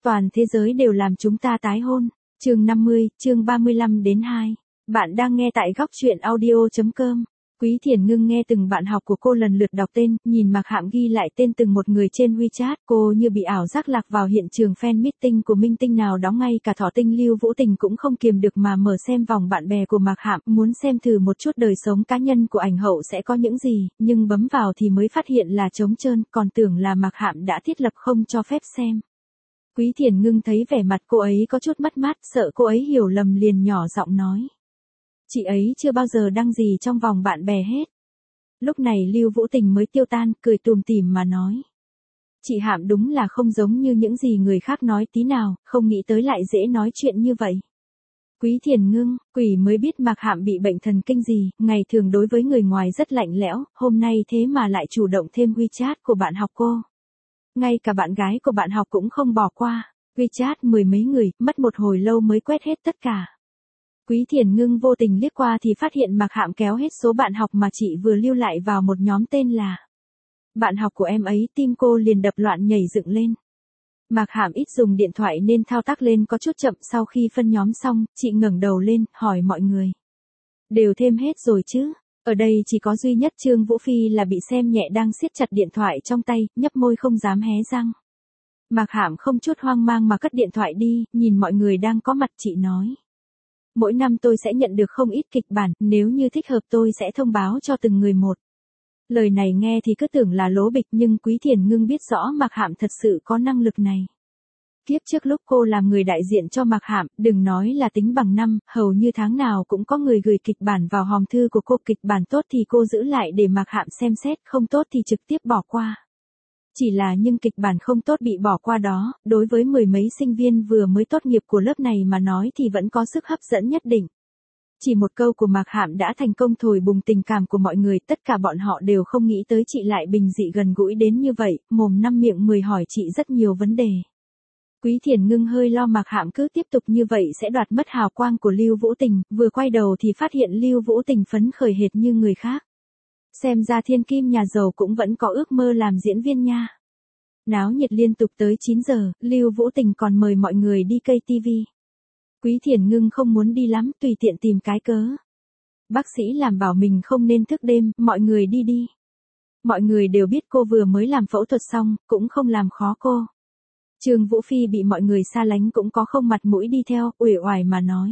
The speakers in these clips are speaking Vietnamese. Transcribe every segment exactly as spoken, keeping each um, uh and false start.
Toàn thế giới đều làm chúng ta tái hôn. Chương năm mươi, chương ba mươi lăm đến hai. Bạn đang nghe tại góc truyện audio chấm com. Quý Thiền Ngưng nghe từng bạn học của cô lần lượt đọc tên, nhìn Mạc Hạm ghi lại tên từng một người trên WeChat, cô như bị ảo giác lạc vào hiện trường fan meeting của minh tinh nào đó, ngay cả Thỏ Tinh Lưu Vũ Tình cũng không kiềm được mà mở xem vòng bạn bè của Mạc Hạm, muốn xem thử một chút đời sống cá nhân của ảnh hậu sẽ có những gì, nhưng bấm vào thì mới phát hiện là trống trơn, còn tưởng là Mạc Hạm đã thiết lập không cho phép xem. Quý Thiền Ngưng thấy vẻ mặt cô ấy có chút mất mát, sợ cô ấy hiểu lầm liền nhỏ giọng nói. Chị ấy chưa bao giờ đăng gì trong vòng bạn bè hết. Lúc này Lưu Vũ Tình mới tiêu tan, cười tùm tìm mà nói. Chị Hạm đúng là không giống như những gì người khác nói tí nào, không nghĩ tới lại dễ nói chuyện như vậy. Quý Thiền Ngưng, quỷ mới biết Mạc Hạm bị bệnh thần kinh gì, ngày thường đối với người ngoài rất lạnh lẽo, hôm nay thế mà lại chủ động thêm WeChat của bạn học cô. Ngay cả bạn gái của bạn học cũng không bỏ qua, WeChat mười mấy người, mất một hồi lâu mới quét hết tất cả. Quý Thiền Ngưng vô tình liếc qua thì phát hiện Mạc Hạm kéo hết số bạn học mà chị vừa lưu lại vào một nhóm tên là bạn học của em ấy, tim cô liền đập loạn nhảy dựng lên. Mạc Hạm ít dùng điện thoại nên thao tác lên có chút chậm, sau khi phân nhóm xong, chị ngẩng đầu lên, hỏi mọi người. Đều thêm hết rồi chứ? Ở đây chỉ có duy nhất Trương Vũ Phi là bị xem nhẹ đang siết chặt điện thoại trong tay, nhấp môi không dám hé răng. Mạc Hạm không chút hoang mang mà cất điện thoại đi, nhìn mọi người đang có mặt chị nói. Mỗi năm tôi sẽ nhận được không ít kịch bản, nếu như thích hợp tôi sẽ thông báo cho từng người một. Lời này nghe thì cứ tưởng là lố bịch, nhưng Quý Thiền Ngưng biết rõ Mạc Hạm thật sự có năng lực này. Kiếp trước lúc cô làm người đại diện cho Mạc Hạm, đừng nói là tính bằng năm, hầu như tháng nào cũng có người gửi kịch bản vào hòm thư của cô, kịch bản tốt thì cô giữ lại để Mạc Hạm xem xét, không tốt thì trực tiếp bỏ qua. Chỉ là nhưng kịch bản không tốt bị bỏ qua đó, đối với mười mấy sinh viên vừa mới tốt nghiệp của lớp này mà nói thì vẫn có sức hấp dẫn nhất định. Chỉ một câu của Mạc Hạm đã thành công thổi bùng tình cảm của mọi người, tất cả bọn họ đều không nghĩ tới chị lại bình dị gần gũi đến như vậy, mồm năm miệng mười hỏi chị rất nhiều vấn đề. Quý Thiền Ngưng hơi lo Mạc Hạm cứ tiếp tục như vậy sẽ đoạt mất hào quang của Lưu Vũ Tình, vừa quay đầu thì phát hiện Lưu Vũ Tình phấn khởi hệt như người khác. Xem ra thiên kim nhà giàu cũng vẫn có ước mơ làm diễn viên nha. Náo nhiệt liên tục tới chín giờ, Lưu Vũ Tình còn mời mọi người đi cây tivi. Quý Thiền Ngưng không muốn đi lắm, tùy tiện tìm cái cớ. Bác sĩ làm bảo mình không nên thức đêm, mọi người đi đi. Mọi người đều biết cô vừa mới làm phẫu thuật xong, cũng không làm khó cô. Trương Vũ Phi bị mọi người xa lánh cũng có không mặt mũi đi theo, uể oải mà nói.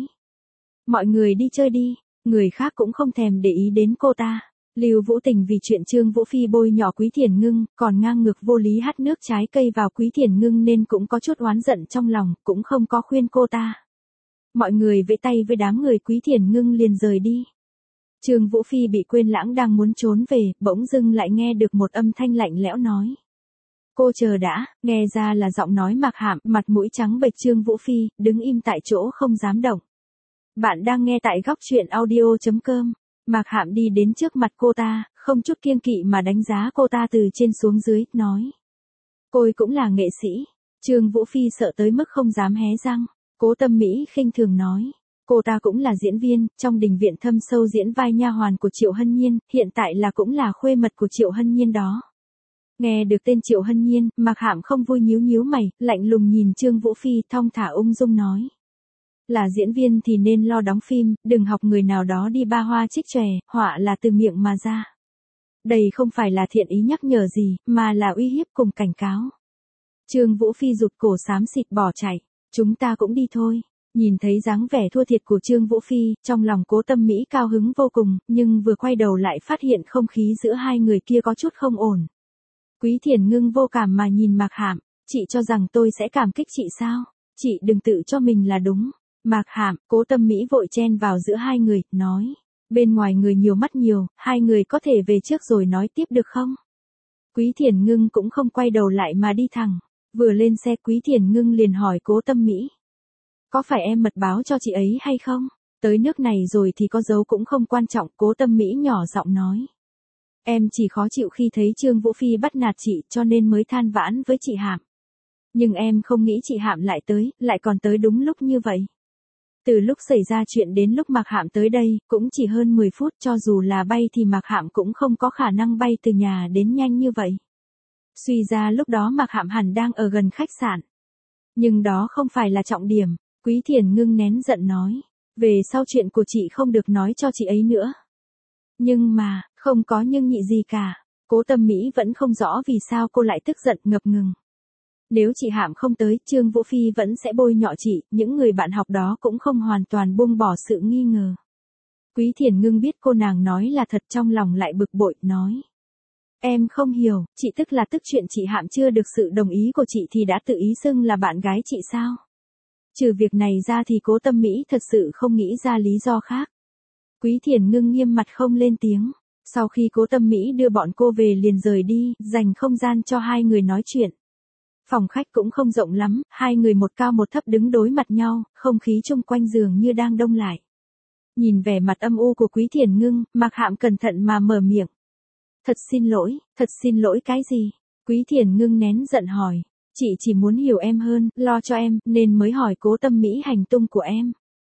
Mọi người đi chơi đi, người khác cũng không thèm để ý đến cô ta. Lưu Vũ Tình vì chuyện Trương Vũ Phi bôi nhỏ Quý Thiền Ngưng, còn ngang ngược vô lý hắt nước trái cây vào Quý Thiền Ngưng nên cũng có chút oán giận trong lòng, cũng không có khuyên cô ta. Mọi người vẫy tay với đám người, Quý Thiền Ngưng liền rời đi. Trương Vũ Phi bị quên lãng đang muốn trốn về, bỗng dưng lại nghe được một âm thanh lạnh lẽo nói. Cô chờ đã, nghe ra là giọng nói Mạc Hạm, mặt mũi trắng bệch Trương Vũ Phi, đứng im tại chỗ không dám động. Bạn đang nghe tại góc truyện audio chấm com. Mạc Hạm đi đến trước mặt cô ta, không chút kiêng kỵ mà đánh giá cô ta từ trên xuống dưới, nói. Cô cũng là nghệ sĩ. Trương Vũ Phi sợ tới mức không dám hé răng. Cố Tâm Mỹ khinh thường nói. Cô ta cũng là diễn viên, trong Đình Viện Thâm Sâu diễn vai nha hoàn của Triệu Hân Nhiên, hiện tại là cũng là khuê mật của Triệu Hân Nhiên đó. Nghe được tên Triệu Hân Nhiên, Mạc Hạm không vui nhíu nhíu mày, lạnh lùng nhìn Trương Vũ Phi, thong thả ung dung nói. Là diễn viên thì nên lo đóng phim, đừng học người nào đó đi ba hoa trích chòe, họa là từ miệng mà ra. Đây không phải là thiện ý nhắc nhở gì, mà là uy hiếp cùng cảnh cáo. Trương Vũ Phi rụt cổ xám xịt bỏ chạy, chúng ta cũng đi thôi. Nhìn thấy dáng vẻ thua thiệt của Trương Vũ Phi, trong lòng Cố Tâm Mỹ cao hứng vô cùng, nhưng vừa quay đầu lại phát hiện không khí giữa hai người kia có chút không ổn. Quý Thiền Ngưng vô cảm mà nhìn Mạc Hạm, chị cho rằng tôi sẽ cảm kích chị sao? Chị đừng tự cho mình là đúng. Mạc Hạm, Cố Tâm Mỹ vội chen vào giữa hai người, nói. Bên ngoài người nhiều mắt nhiều, hai người có thể về trước rồi nói tiếp được không? Quý Thiền Ngưng cũng không quay đầu lại mà đi thẳng. Vừa lên xe Quý Thiền Ngưng liền hỏi Cố Tâm Mỹ. Có phải em mật báo cho chị ấy hay không? Tới nước này rồi thì có giấu cũng không quan trọng, Cố Tâm Mỹ nhỏ giọng nói. Em chỉ khó chịu khi thấy Trương Vũ Phi bắt nạt chị cho nên mới than vãn với chị Hạm. Nhưng em không nghĩ chị Hạm lại tới, lại còn tới đúng lúc như vậy. Từ lúc xảy ra chuyện đến lúc Mạc Hạm tới đây, cũng chỉ hơn mười phút, cho dù là bay thì Mạc Hạm cũng không có khả năng bay từ nhà đến nhanh như vậy. Suy ra lúc đó Mạc Hạm hẳn đang ở gần khách sạn. Nhưng đó không phải là trọng điểm, Quý Thiền Ngưng nén giận nói. Về sau chuyện của chị không được nói cho chị ấy nữa. Nhưng mà, không có nhưng nhị gì cả. Cố Tâm Mỹ vẫn không rõ vì sao cô lại tức giận ngập ngừng. Nếu chị Hạm không tới, Trương Vũ Phi vẫn sẽ bôi nhọ chị, những người bạn học đó cũng không hoàn toàn buông bỏ sự nghi ngờ. Quý Thiền Ngưng biết cô nàng nói là thật, trong lòng lại bực bội, nói. Em không hiểu, chị tức là tức chuyện chị Hạm chưa được sự đồng ý của chị thì đã tự ý xưng là bạn gái chị sao? Trừ việc này ra thì Cố Tâm Mỹ thật sự không nghĩ ra lý do khác. Quý Thiền Ngưng nghiêm mặt không lên tiếng. Sau khi Cố Tâm Mỹ đưa bọn cô về liền rời đi, dành không gian cho hai người nói chuyện. Phòng khách cũng không rộng lắm, hai người một cao một thấp đứng đối mặt nhau, không khí chung quanh giường như đang đông lại. Nhìn vẻ mặt âm u của Quý Thiền Ngưng, Mạc Hạm cẩn thận mà mở miệng. Thật xin lỗi, thật xin lỗi cái gì? Quý Thiền Ngưng nén giận hỏi. Chị chỉ muốn hiểu em hơn, lo cho em, nên mới hỏi Cố Tâm Mỹ hành tung của em.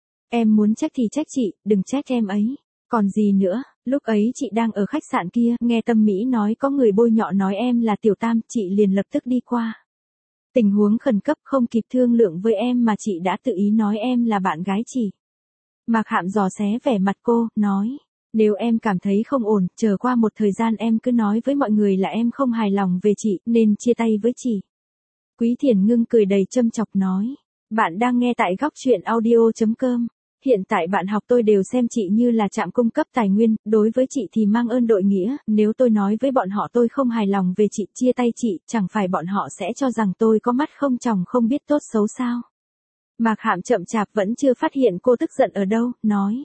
Em muốn trách thì trách chị, đừng trách em ấy. Còn gì nữa, lúc ấy chị đang ở khách sạn kia, nghe Tâm Mỹ nói có người bôi nhọ nói em là tiểu tam, chị liền lập tức đi qua. Tình huống khẩn cấp không kịp thương lượng với em mà chị đã tự ý nói em là bạn gái chị. Mạc Hạm dò xé vẻ mặt cô, nói. Nếu em cảm thấy không ổn, chờ qua một thời gian em cứ nói với mọi người là em không hài lòng về chị, nên chia tay với chị. Quý Thiền Ngưng cười đầy châm chọc nói. Bạn đang nghe tại góc truyện audio chấm com. Hiện tại bạn học tôi đều xem chị như là trạm cung cấp tài nguyên, đối với chị thì mang ơn đội nghĩa, nếu tôi nói với bọn họ tôi không hài lòng về chị, chia tay chị, chẳng phải bọn họ sẽ cho rằng tôi có mắt không tròng không biết tốt xấu sao. Mạc Hạm chậm chạp vẫn chưa phát hiện cô tức giận ở đâu, nói.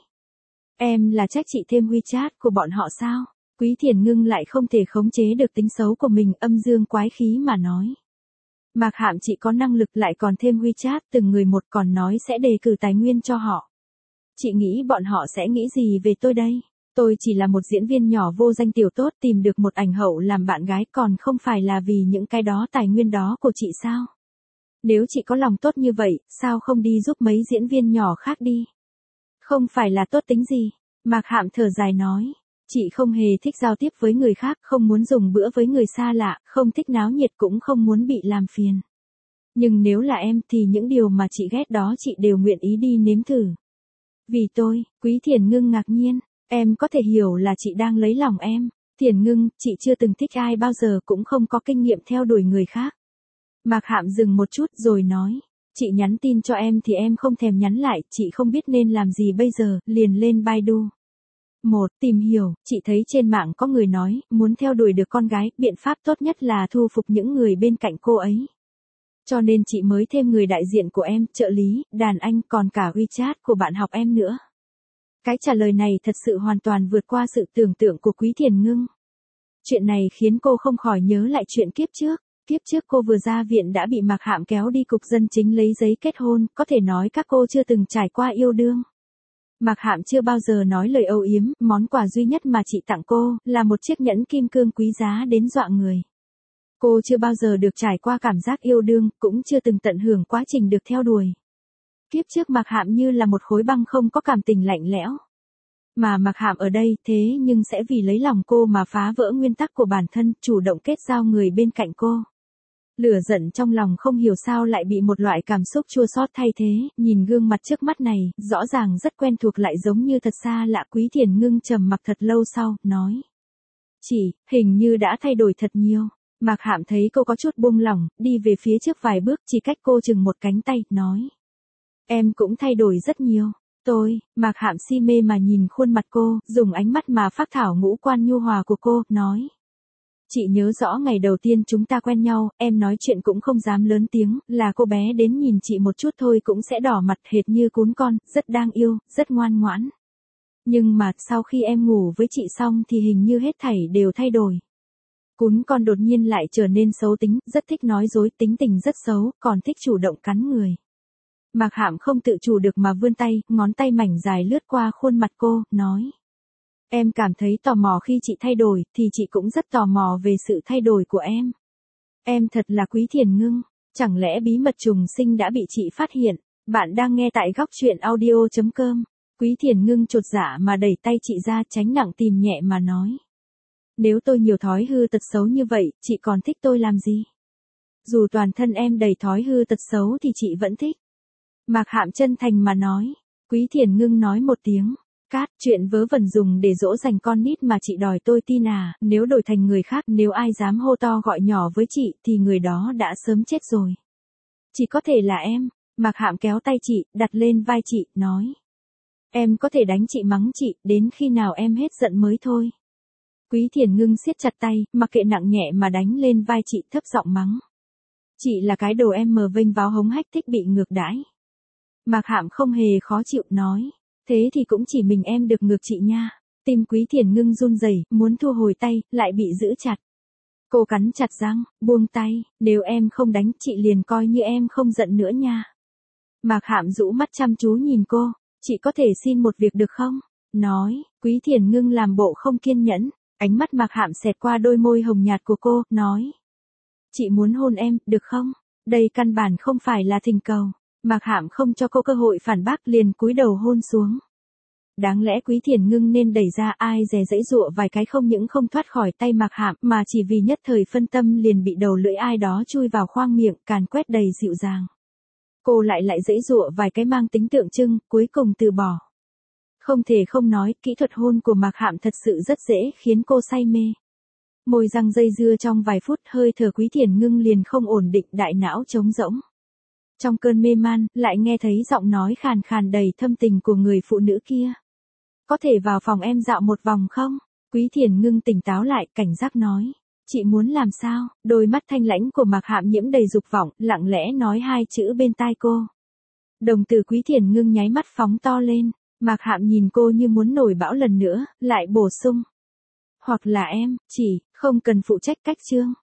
Em là trách chị thêm WeChat của bọn họ sao? Quý Thiền Ngưng lại không thể khống chế được tính xấu của mình, âm dương quái khí mà nói. Mạc Hạm chị có năng lực lại còn thêm WeChat từng người một, còn nói sẽ đề cử tài nguyên cho họ. Chị nghĩ bọn họ sẽ nghĩ gì về tôi đây? Tôi chỉ là một diễn viên nhỏ vô danh tiểu tốt tìm được một ảnh hậu làm bạn gái, còn không phải là vì những cái đó tài nguyên đó của chị sao? Nếu chị có lòng tốt như vậy, sao không đi giúp mấy diễn viên nhỏ khác đi? Không phải là tốt tính gì? Mạc Hạm thở dài nói. Chị không hề thích giao tiếp với người khác, không muốn dùng bữa với người xa lạ, không thích náo nhiệt cũng không muốn bị làm phiền. Nhưng nếu là em thì những điều mà chị ghét đó chị đều nguyện ý đi nếm thử. Vì tôi, Quý Thiền Ngưng ngạc nhiên, em có thể hiểu là chị đang lấy lòng em. Thiền Ngưng, chị chưa từng thích ai bao giờ, cũng không có kinh nghiệm theo đuổi người khác. Mạc Hạm dừng một chút rồi nói. Chị nhắn tin cho em thì em không thèm nhắn lại, chị không biết nên làm gì bây giờ, liền lên Baidu. Một, tìm hiểu, chị thấy trên mạng có người nói, muốn theo đuổi được con gái, biện pháp tốt nhất là thu phục những người bên cạnh cô ấy. Cho nên chị mới thêm người đại diện của em, trợ lý, đàn anh, còn cả WeChat của bạn học em nữa. Cái trả lời này thật sự hoàn toàn vượt qua sự tưởng tượng của Quý Thiền Ngưng. Chuyện này khiến cô không khỏi nhớ lại chuyện kiếp trước. Kiếp trước cô vừa ra viện đã bị Mạc Hạm kéo đi cục dân chính lấy giấy kết hôn, có thể nói các cô chưa từng trải qua yêu đương. Mạc Hạm chưa bao giờ nói lời âu yếm, món quà duy nhất mà chị tặng cô là một chiếc nhẫn kim cương quý giá đến dọa người. Cô chưa bao giờ được trải qua cảm giác yêu đương, cũng chưa từng tận hưởng quá trình được theo đuổi. Kiếp trước Mạc Hạm như là một khối băng không có cảm tình lạnh lẽo. Mà Mạc Hạm ở đây thế nhưng sẽ vì lấy lòng cô mà phá vỡ nguyên tắc của bản thân, chủ động kết giao người bên cạnh cô. Lửa giận trong lòng không hiểu sao lại bị một loại cảm xúc chua xót thay thế, nhìn gương mặt trước mắt này, rõ ràng rất quen thuộc lại giống như thật xa lạ. Quý Thiền Ngưng trầm mặc thật lâu sau, nói. Chỉ, hình như đã thay đổi thật nhiều. Mạc Hạm thấy cô có chút buông lỏng, đi về phía trước vài bước, chỉ cách cô chừng một cánh tay, nói. Em cũng thay đổi rất nhiều. Tôi, Mạc Hạm si mê mà nhìn khuôn mặt cô, dùng ánh mắt mà phác thảo ngũ quan nhu hòa của cô, nói. Chị nhớ rõ ngày đầu tiên chúng ta quen nhau, em nói chuyện cũng không dám lớn tiếng, là cô bé đến nhìn chị một chút thôi cũng sẽ đỏ mặt hệt như cún con, rất đáng yêu, rất ngoan ngoãn. Nhưng mà, sau khi em ngủ với chị xong thì hình như hết thảy đều thay đổi. Cún con đột nhiên lại trở nên xấu tính, rất thích nói dối, tính tình rất xấu, còn thích chủ động cắn người. Mạc Hạm không tự chủ được mà vươn tay, ngón tay mảnh dài lướt qua khuôn mặt cô, nói. Em cảm thấy tò mò khi chị thay đổi, thì chị cũng rất tò mò về sự thay đổi của em. Em thật là Quý Thiền Ngưng, chẳng lẽ bí mật trùng sinh đã bị chị phát hiện? Bạn đang nghe tại góc truyện audio chấm com. Quý Thiền Ngưng chột dạ mà đẩy tay chị ra, tránh nặng tìm nhẹ mà nói. Nếu tôi nhiều thói hư tật xấu như vậy, chị còn thích tôi làm gì? Dù toàn thân em đầy thói hư tật xấu thì chị vẫn thích. Mạc Hạm chân thành mà nói. Quý Thiền Ngưng nói một tiếng. Cát, chuyện vớ vẩn dùng để dỗ dành con nít mà chị đòi tôi tin à, nếu đổi thành người khác, nếu ai dám hô to gọi nhỏ với chị, thì người đó đã sớm chết rồi. Chỉ có thể là em. Mạc Hạm kéo tay chị, đặt lên vai chị, nói. Em có thể đánh chị mắng chị, đến khi nào em hết giận mới thôi. Quý Thiền Ngưng siết chặt tay, mặc kệ nặng nhẹ mà đánh lên vai chị, thấp giọng mắng. Chị là cái đồ em mờ vênh váo hống hách thích bị ngược đãi. Mạc Hạm không hề khó chịu, nói. Thế thì cũng chỉ mình em được ngược chị nha. Tim Quý Thiền Ngưng run rẩy, muốn thu hồi tay, lại bị giữ chặt. Cô cắn chặt răng, buông tay, nếu em không đánh chị liền coi như em không giận nữa nha. Mạc Hạm rũ mắt chăm chú nhìn cô, chị có thể xin một việc được không? Nói, Quý Thiền Ngưng làm bộ không kiên nhẫn, ánh mắt Mạc Hạm xẹt qua đôi môi hồng nhạt của cô, nói. Chị muốn hôn em, được không? Đây căn bản không phải là thỉnh cầu. Mạc Hạm không cho cô cơ hội phản bác, liền cúi đầu hôn xuống. Đáng lẽ Quý Thiền Ngưng nên đẩy ra, ai dè dãy dụa vài cái không những không thoát khỏi tay Mạc Hạm, mà chỉ vì nhất thời phân tâm liền bị đầu lưỡi ai đó chui vào khoang miệng, càn quét đầy dịu dàng. Cô lại lại dãy dụa vài cái mang tính tượng trưng, cuối cùng từ bỏ. Không thể không nói, kỹ thuật hôn của Mạc Hạm thật sự rất dễ khiến cô say mê. Môi răng dây dưa trong vài phút, hơi thở Quý Thiền Ngưng liền không ổn định, đại não trống rỗng. Trong cơn mê man, lại nghe thấy giọng nói khàn khàn đầy thâm tình của người phụ nữ kia. Có thể vào phòng em dạo một vòng không? Quý Thiền Ngưng tỉnh táo lại, cảnh giác nói. Chị muốn làm sao? Đôi mắt thanh lãnh của Mạc Hạm nhiễm đầy dục vọng, lặng lẽ nói hai chữ bên tai cô. Đồng tử Quý Thiền Ngưng nháy mắt phóng to lên. Mạc Hạm nhìn cô như muốn nổi bão lần nữa, lại bổ sung. Hoặc là em, chỉ, không cần phụ trách cách chương.